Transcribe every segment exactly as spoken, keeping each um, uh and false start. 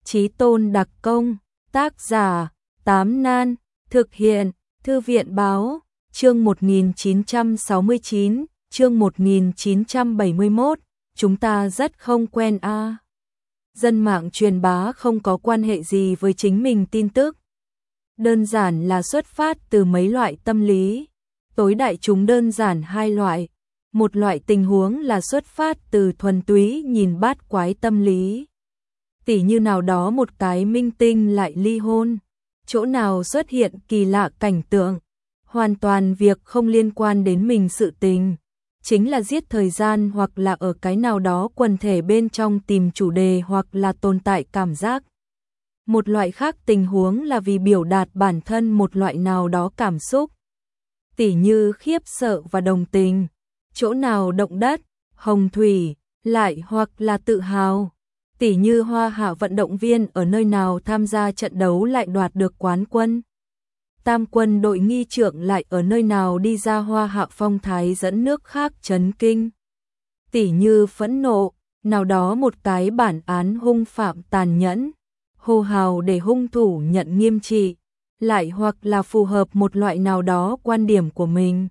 Chí Tôn đặc công, tác giả, Tám Nan, thực hiện, Thư viện báo, chương một nghìn chín trăm sáu mươi chín, chương một nghìn chín trăm bảy mươi mốt, chúng ta rất không quen a. À. Dân mạng truyền bá không có quan hệ gì với chính mình tin tức. Đơn giản là xuất phát từ mấy loại tâm lý. Tối đại chúng đơn giản hai loại. Một loại tình huống là xuất phát từ thuần túy nhìn bát quái tâm lý. Tỉ như nào đó một cái minh tinh lại ly hôn, chỗ nào xuất hiện kỳ lạ cảnh tượng, hoàn toàn việc không liên quan đến mình sự tình, chính là giết thời gian hoặc là ở cái nào đó quần thể bên trong tìm chủ đề hoặc là tồn tại cảm giác. Một loại khác tình huống là vì biểu đạt bản thân một loại nào đó cảm xúc, tỉ như khiếp sợ và đồng tình, chỗ nào động đất, hồng thủy, lại hoặc là tự hào. Tỉ như Hoa Hạ vận động viên ở nơi nào tham gia trận đấu lại đoạt được quán quân. Tam quân đội nghi trượng lại ở nơi nào đi ra Hoa Hạ phong thái dẫn nước khác chấn kinh. Tỉ như phẫn nộ, nào đó một cái bản án hung phạm tàn nhẫn, hô hào để hung thủ nhận nghiêm trị, lại hoặc là phù hợp một loại nào đó quan điểm của mình.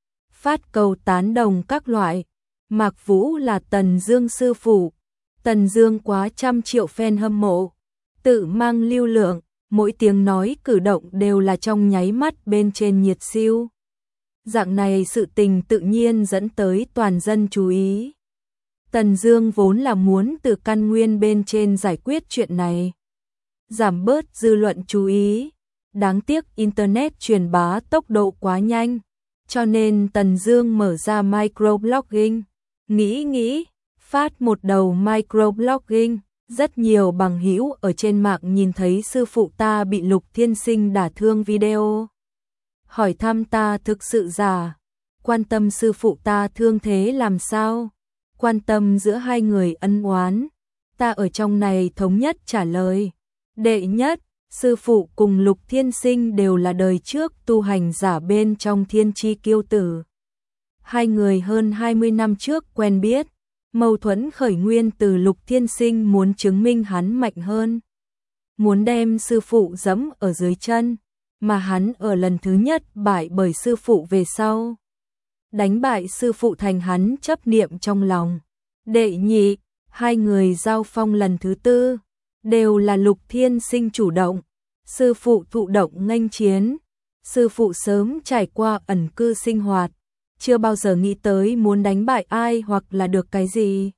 Phát cầu tán đồng các loại. Mạc Vũ là Tần Dương sư phụ. Tần Dương quá trăm triệu fan hâm mộ, tự mang lưu lượng, mỗi tiếng nói cử động đều là trong nháy mắt bên trên nhiệt siêu. Dạng này sự tình tự nhiên dẫn tới toàn dân chú ý. Tần Dương vốn là muốn từ căn nguyên bên trên giải quyết chuyện này, giảm bớt dư luận chú ý. Đáng tiếc internet truyền bá tốc độ quá nhanh, cho nên Tần Dương mở ra microblogging, nghĩ nghĩ phát một đầu microblogging, rất nhiều bằng hữu ở trên mạng nhìn thấy sư phụ ta bị Lục Thiên Sinh đả thương video. Hỏi thăm ta thực sự giả, quan tâm sư phụ ta thương thế làm sao, quan tâm giữa hai người ân oán. Ta ở trong này thống nhất trả lời. Đệ nhất, sư phụ cùng Lục Thiên Sinh đều là đời trước tu hành giả bên trong Thiên Chi Kiêu Tử. Hai người hơn hai mươi năm trước quen biết. Mâu thuẫn khởi nguyên từ Lục Thiên Sinh muốn chứng minh hắn mạnh hơn, muốn đem sư phụ giẫm ở dưới chân, mà hắn ở lần thứ nhất bại bởi sư phụ về sau, đánh bại sư phụ thành hắn chấp niệm trong lòng. Đệ nhị, hai người giao phong lần thứ tư, đều là Lục Thiên Sinh chủ động, sư phụ thụ động nghênh chiến. Sư phụ sớm trải qua ẩn cư sinh hoạt, chưa bao giờ nghĩ tới muốn đánh bại ai hoặc là được cái gì.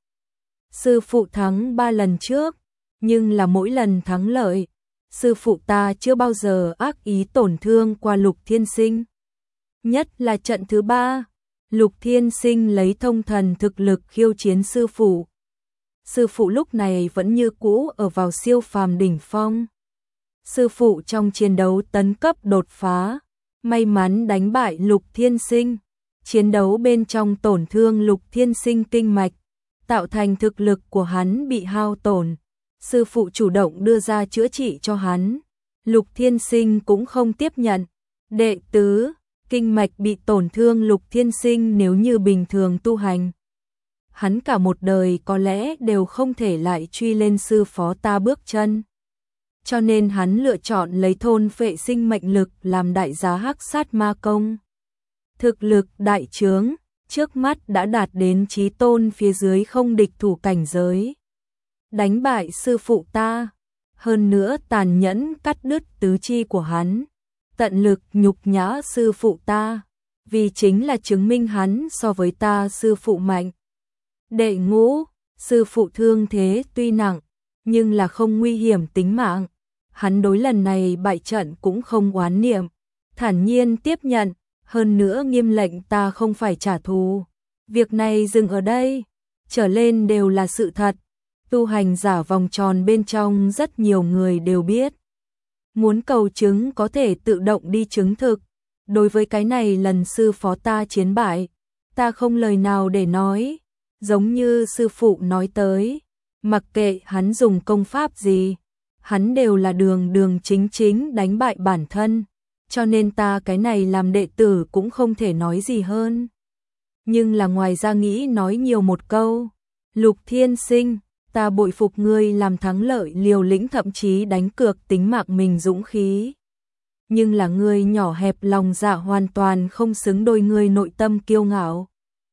Sư phụ thắng ba lần trước, nhưng là mỗi lần thắng lợi, sư phụ ta chưa bao giờ ác ý tổn thương qua Lục Thiên Sinh. Nhất là trận thứ ba, Lục Thiên Sinh lấy thông thần thực lực khiêu chiến sư phụ. Sư phụ lúc này vẫn như cũ ở vào siêu phàm đỉnh phong. Sư phụ trong chiến đấu tấn cấp đột phá, may mắn đánh bại Lục Thiên Sinh. Chiến đấu bên trong tổn thương Lục Thiên Sinh kinh mạch, tạo thành thực lực của hắn bị hao tổn. Sư phụ chủ động đưa ra chữa trị cho hắn. Lục Thiên Sinh cũng không tiếp nhận. Đệ tứ, kinh mạch bị tổn thương Lục Thiên Sinh nếu như bình thường tu hành, hắn cả một đời có lẽ đều không thể lại truy lên sư phó ta bước chân. Cho nên hắn lựa chọn lấy thôn phệ sinh mệnh lực làm đại giá hắc sát ma công. Thực lực đại trướng, trước mắt đã đạt đến chí tôn phía dưới không địch thủ cảnh giới. Đánh bại sư phụ ta, hơn nữa tàn nhẫn cắt đứt tứ chi của hắn, tận lực nhục nhã sư phụ ta, vì chính là chứng minh hắn so với ta sư phụ mạnh. Đệ ngũ, sư phụ thương thế tuy nặng, nhưng là không nguy hiểm tính mạng. Hắn đối lần này bại trận cũng không oán niệm, thản nhiên tiếp nhận. Hơn nữa nghiêm lệnh ta không phải trả thù. Việc này dừng ở đây, trở lên đều là sự thật. Tu hành giả vòng tròn bên trong rất nhiều người đều biết. Muốn cầu chứng có thể tự động đi chứng thực. Đối với cái này lần sư phó ta chiến bại, ta không lời nào để nói. Giống như sư phụ nói tới, mặc kệ hắn dùng công pháp gì, hắn đều là đường đường chính chính đánh bại bản thân. Cho nên ta cái này làm đệ tử cũng không thể nói gì hơn. Nhưng là ngoài ra nghĩ nói nhiều một câu. Lục Thiên Sinh, Ta bội phục ngươi làm thắng lợi liều lĩnh thậm chí đánh cược tính mạng mình dũng khí. Nhưng là ngươi nhỏ hẹp lòng dạ hoàn toàn không xứng đôi ngươi nội tâm kiêu ngạo.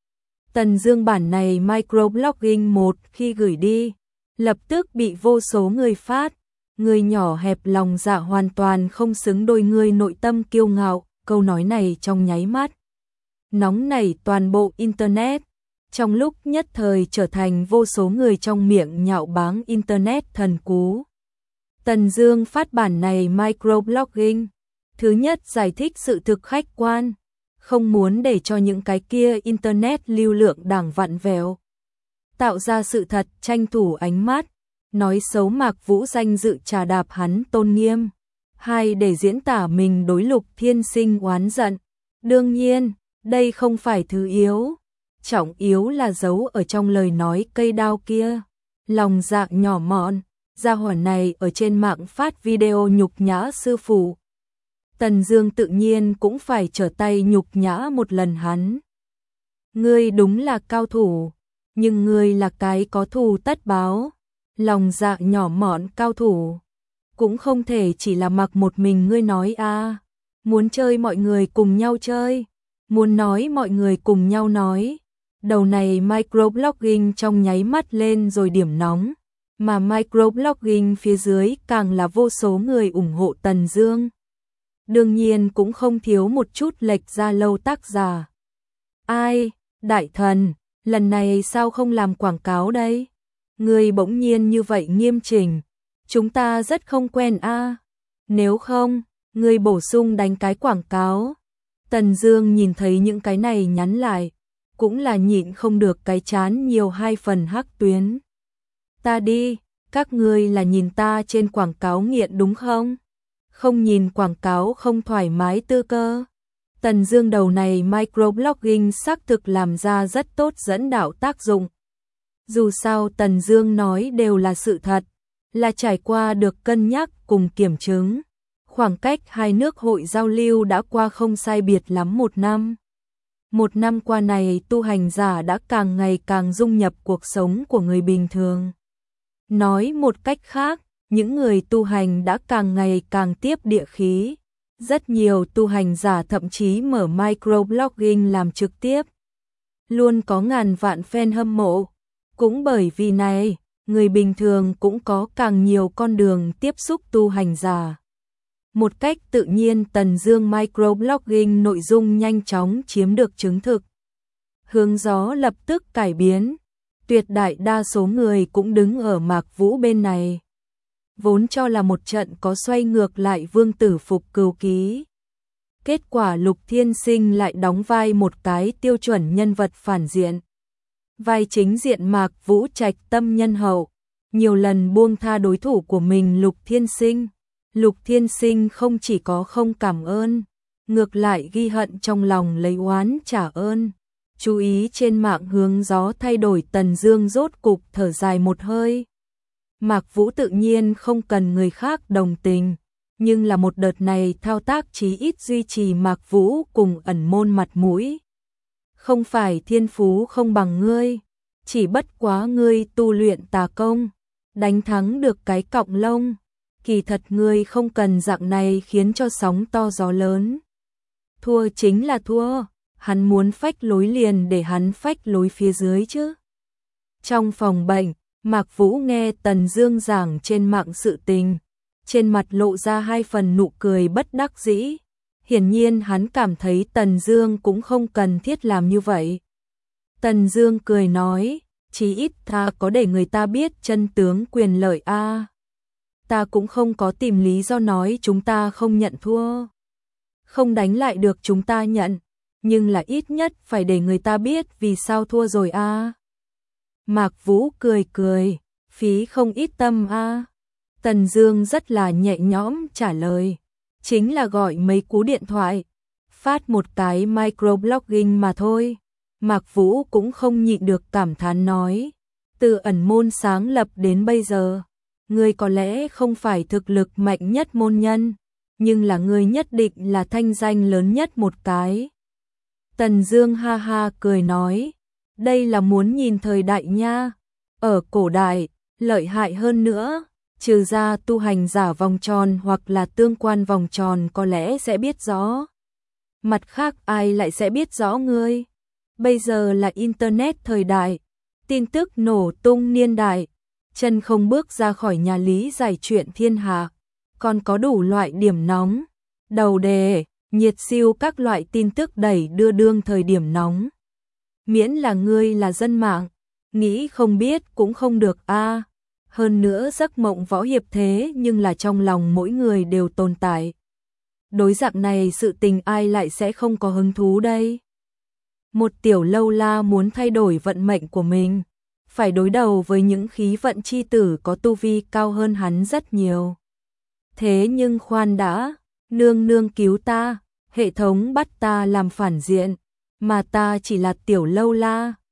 Tần Dương bản này microblogging một khi gửi đi, lập tức bị vô số người phát. Ngươi nhỏ hẹp lòng dạ hoàn toàn không xứng đôi ngươi nội tâm kiêu ngạo. Câu nói này trong nháy mắt nóng nảy toàn bộ Internet. Trong lúc nhất thời trở thành vô số người trong miệng nhạo báng Internet thần cú. Tần Dương phát bản này microblogging. Thứ nhất giải thích sự thực khách quan. Không muốn để cho những cái kia Internet lưu lượng đảng vặn vẹo. Tạo ra sự thật tranh thủ ánh mắt. Nói xấu Mạc Vũ danh dự trà đạp hắn tôn nghiêm. Hai để diễn tả mình đối Lục Thiên Sinh oán giận. Đương nhiên, đây không phải thứ yếu. Trọng yếu là giấu ở trong lời nói cây đao kia. Lòng dạ nhỏ mọn, gia hỏa này ở trên mạng phát video nhục nhã sư phụ. Tần Dương tự nhiên cũng phải trở tay nhục nhã một lần hắn. Ngươi đúng là cao thủ, nhưng ngươi là cái có thù tất báo. Lòng dạ nhỏ mọn cao thủ, cũng không thể chỉ là mặc một mình ngươi nói a. À. Muốn chơi mọi người cùng nhau chơi, muốn nói mọi người cùng nhau nói. Đầu này microblogging trong nháy mắt lên rồi điểm nóng, mà microblogging phía dưới càng là vô số người ủng hộ Tần Dương. Đương nhiên cũng không thiếu một chút lệch ra lâu tác giả. Ai, đại thần, lần này sao không làm quảng cáo đây? Người bỗng nhiên như vậy nghiêm chỉnh, chúng ta rất không quen a. À. Nếu không, người bổ sung đánh cái quảng cáo. Tần Dương nhìn thấy những cái này nhắn lại, cũng là nhịn không được cái chán nhiều hai phần hắc tuyến. Ta đi, các ngươi là nhìn ta trên quảng cáo nghiện đúng không? Không nhìn quảng cáo không thoải mái tư cơ. Tần Dương đầu này microblogging xác thực làm ra rất tốt dẫn đạo tác dụng. Dù sao Tần Dương nói đều là sự thật, là trải qua được cân nhắc cùng kiểm chứng. Khoảng cách hai nước hội giao lưu đã qua không sai biệt lắm một năm. Một năm qua này tu hành giả đã càng ngày càng dung nhập cuộc sống của người bình thường. Nói một cách khác, những người tu hành đã càng ngày càng tiếp địa khí. Rất nhiều tu hành giả thậm chí mở microblogging làm trực tiếp. Luôn có ngàn vạn fan hâm mộ. Cũng bởi vì này, người bình thường cũng có càng nhiều con đường tiếp xúc tu hành giả. Một cách tự nhiên Tần Dương microblogging nội dung nhanh chóng chiếm được chứng thực. Hướng gió lập tức cải biến, tuyệt đại đa số người cũng đứng ở Mạc Vũ bên này. Vốn cho là một trận có xoay ngược lại Vương Tử Phục Cừu ký. Kết quả Lục Thiên Sinh lại đóng vai một cái tiêu chuẩn nhân vật phản diện. Vai chính diện Mạc Vũ trạch tâm nhân hậu, nhiều lần buông tha đối thủ của mình Lục Thiên Sinh. Lục Thiên Sinh không chỉ có không cảm ơn, ngược lại ghi hận trong lòng lấy oán trả ơn. Chú ý trên mạng hướng gió thay đổi Tần Dương rốt cục thở dài một hơi. Mạc Vũ tự nhiên không cần người khác đồng tình, nhưng là một đợt này thao tác chí ít duy trì Mạc Vũ cùng ẩn môn mặt mũi. Không phải thiên phú không bằng ngươi, chỉ bất quá ngươi tu luyện tà công, đánh thắng được cái cọng lông. Kỳ thật ngươi không cần dạng này khiến cho sóng to gió lớn. Thua chính là thua, hắn muốn phách lối liền để hắn phách lối phía dưới chứ. Trong phòng bệnh, Mạc Vũ nghe Tần Dương giảng trên mạng sự tình, trên mặt lộ ra hai phần nụ cười bất đắc dĩ. Hiển nhiên hắn cảm thấy Tần Dương cũng không cần thiết làm như vậy. Tần Dương cười nói, chí ít ta có để người ta biết chân tướng quyền lợi a. À. Ta cũng không có tìm lý do nói chúng ta không nhận thua. Không đánh lại được chúng ta nhận, nhưng là ít nhất phải để người ta biết vì sao thua rồi a. À. Mạc Vũ cười cười, phí không ít tâm a. À. Tần Dương rất là nhẹ nhõm trả lời, chính là gọi mấy cú điện thoại, phát một cái microblogging mà thôi. Mạc Vũ cũng không nhịn được cảm thán nói, từ ẩn môn sáng lập đến bây giờ, ngươi có lẽ không phải thực lực mạnh nhất môn nhân, nhưng là ngươi nhất định là thanh danh lớn nhất một cái. Tần Dương ha ha cười nói, đây là muốn nhìn thời đại nha. Ở cổ đại, Lợi hại hơn nữa, trừ ra tu hành giả vòng tròn hoặc là tương quan vòng tròn có lẽ sẽ biết rõ. Mặt khác ai lại sẽ biết rõ ngươi? Bây giờ là Internet thời đại, tin tức nổ tung niên đại, chân không bước ra khỏi nhà lý giải chuyện thiên hạ, còn có đủ loại điểm nóng, đầu đề, nhiệt siêu các loại tin tức đẩy đưa đương thời điểm nóng. Miễn là ngươi là dân mạng, nghĩ không biết cũng không được a. Hơn nữa giấc mộng võ hiệp thế nhưng là trong lòng mỗi người đều tồn tại. Đối dạng này sự tình ai lại sẽ không có hứng thú đây? Một tiểu lâu la muốn thay đổi vận mệnh của mình, phải đối đầu với những khí vận chi tử có tu vi cao hơn hắn rất nhiều. Thế nhưng khoan đã, nương nương cứu ta, hệ thống bắt ta làm phản diện, mà ta chỉ là tiểu lâu la,